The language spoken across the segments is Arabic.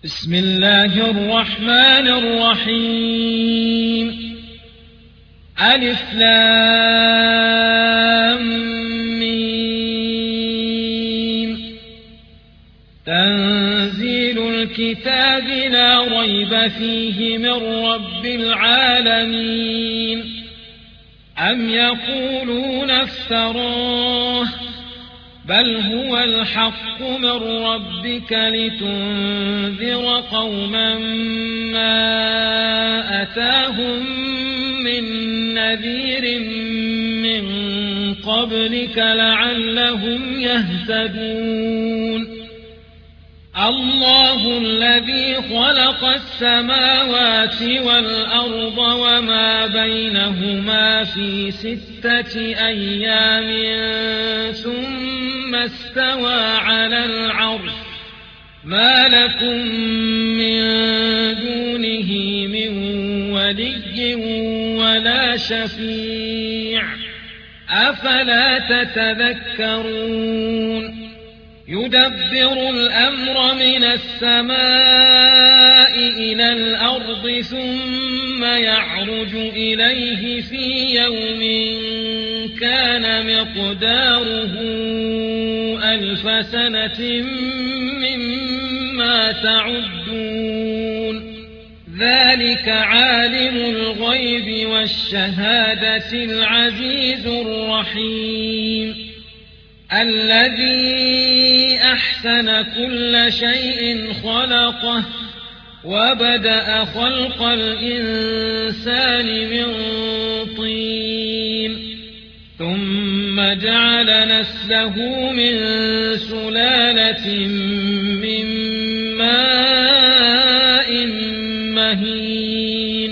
بسم الله الرحمن الرحيم. ألف لام ميم. تنزيل الكتاب لا ريب فيه من رب العالمين. أم يقولون افتراه بل هو الحق من ربك لتنذر قوما ما أتاهم من نذير من قبلك لعلهم يهتدون. الله الذي خلق السماوات والأرض وما بينهما في 6 أيام ثم استوى على العرش ما لكم من دونه من ولي ولا شفيع أفلا تتذكرون. يدبر الأمر من السماء إلى الأرض ثم يعرج إليه في يوم كان مقداره 1000 سنة مما تعدون. ذلك عالم الغيب والشهادة العزيز الرحيم. الذي أحسن كل شيء خلقه وبدأ خلق الإنسان من طين ثم جعل نسله من سلالة من ماء مهين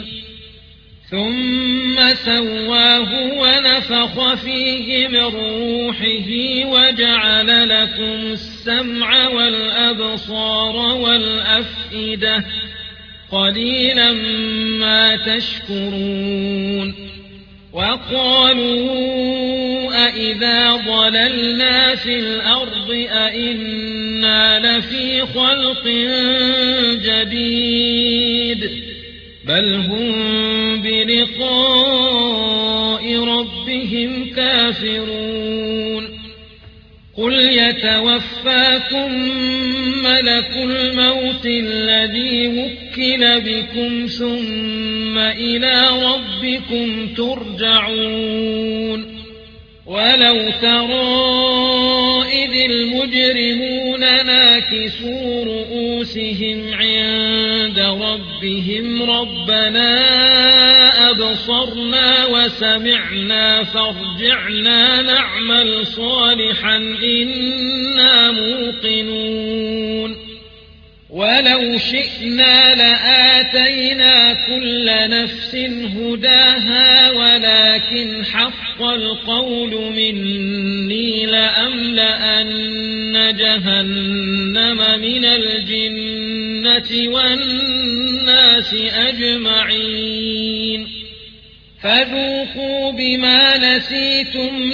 ثم سواه ونفخ فيه من روحه وجعل لكم السمع والأبصار والأفئدة قليلا ما تشكرون. وقالوا أإذا ضللنا في الأرض أإنا لفي خلق جديد بل هم بلقاء ربهم كافرون. قل يتوفاكم ملك الموت الذي وكل بكم ثم إلى ربكم ترجعون. ولو ترى إذ المجرمون ناكسوا رؤوسهم عند ربهم ربنا أبصرنا وسمعنا فارجعنا نعمل صالحا إنا موقنون. ولو شئنا لآتينا كل نفس هداها ولكن حق القول مني لأملأن جهنم من الجنة والناس أجمعين. فذوقوا بما نسيتم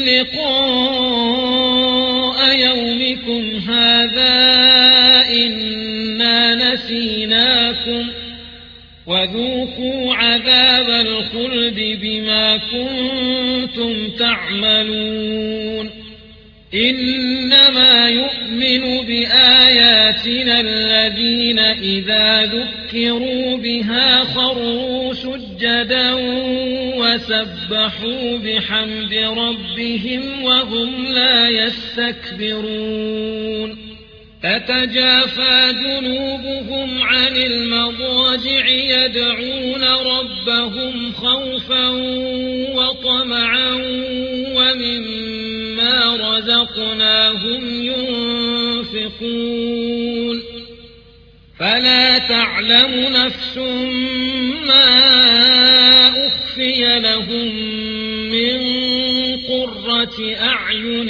لقاء يومكم هذا إنا نسيناكم وذوقوا عذاب الخلد بما كنتم تعملون. إنما يؤمن بآياتنا الذين إذا ذكروا بها خروا سجدا وسبحوا بحمد ربهم وهم لا يستكبرون. تتجافى جنوبهم عن المضاجع يدعون ربهم خوفا وطمعا ومما رزقناهم ينفقون. فلا تعلم نفس ما أخفي لهم من قرة أعين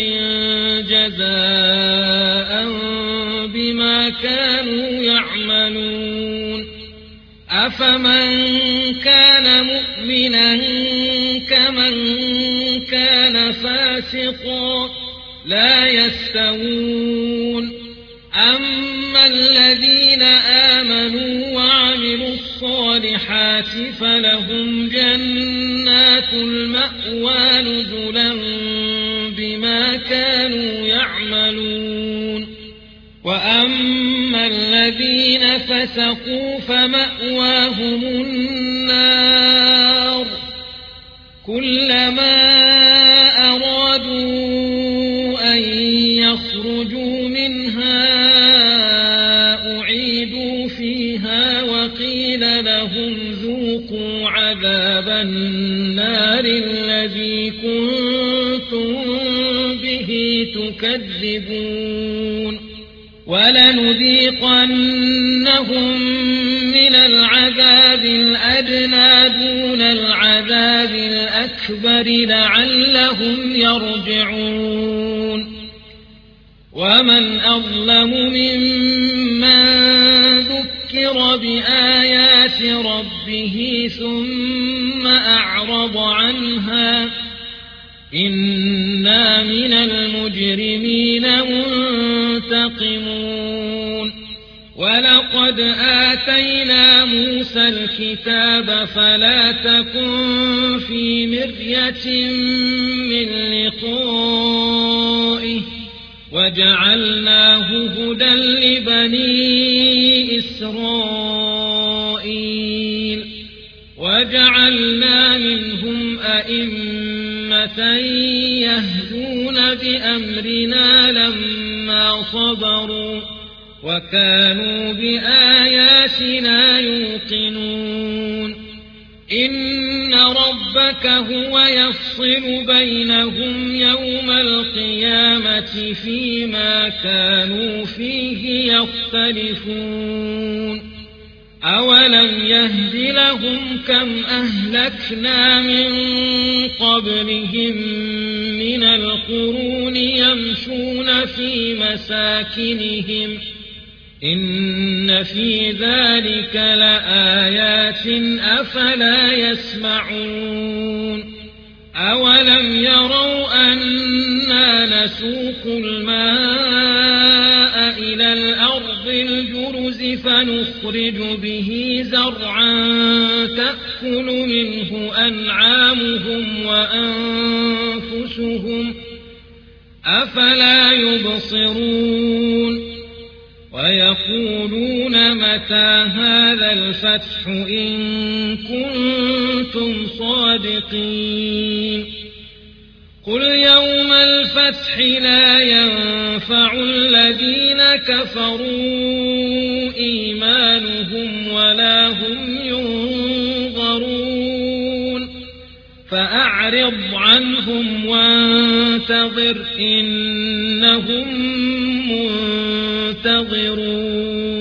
جزاء بما كانوا يعملون. أفمن كان مؤمنا كمن كان فاسقا لا يستوون. أما الذين آمنوا وعملوا الصالحات فلهم جنات المأوى نزلا بما كانوا يعملون وأما الذين فسقوا فمأواهم النار كلما أرادوا أن يخرجوا منها أعيدوا فيها وقيل لهم ذوقوا عذاب النار الذي كنتم به تكذبون ولنذيقنهم من العذاب الأدنى دون العذاب الأكبر لعلهم يرجعون ومن أظلم ممن ذكر بآيات ربه ثم أعرض عنها إنا من المجرمين منتقمون ولقد آتينا موسى الكتاب فلا تكن في مرية من لقائه وجعلناه هدى لبني إسرائيل وجعلنا منهم أئمة يهدون بأمرنا لما صبروا وكانوا بآياتنا يوقنون إن ربك هو يفصل بينهم يوم القيامة فيما كانوا فيه يختلفون أولم يهد لهم كم أهلكنا من قبلهم من القرون يمشون في مساكنهم إن في ذلك لآيات أفلا يسمعون أولم يروا أنا نسوق الماء إلى الأرض الجرز فنخرج به زرعا تأكل منه أنعامهم وأنفسهم أفلا يبصرون ويقولون متى هذا الفتح إن كنتم صادقين قل يوم الفتح لا ينفع الذين كفروا إيمانهم ولا هم ينظرون فأعرض عنهم وانتظر إنهم منتظرون